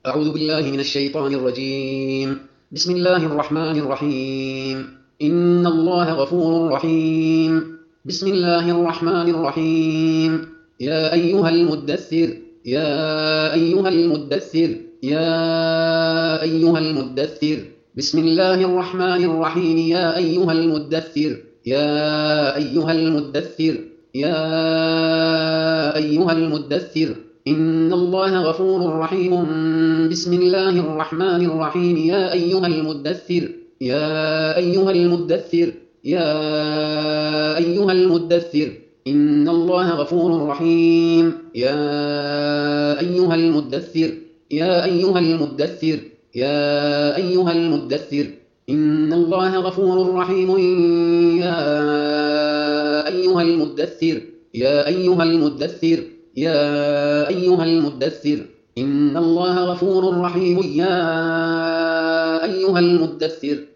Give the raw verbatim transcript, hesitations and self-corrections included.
أعوذ بالله من الشيطان الرجيم. بسم الله الرحمن الرحيم. إن الله غفور رحيم. بسم الله الرحمن الرحيم. يا أيها المدثر يا أيها المدثر يا أيها المدثر بسم الله الرحمن الرحيم. يا أيها المدثر يا أيها المدثر يا أيها المدثر إن الله غفور رحيم. بسم الله الرحمن الرحيم. يا أيها المدثر يا أيها المدثر يا أيها المدثر إن الله غفور رحيم. يا أيها المدثر يا أيها المدثر يا أيها المدثر إن الله غفور رحيم. يا أيها المدثر يا أيها المدثر يا أيها المدثر إن الله غفور رحيم. يا أيها المدثر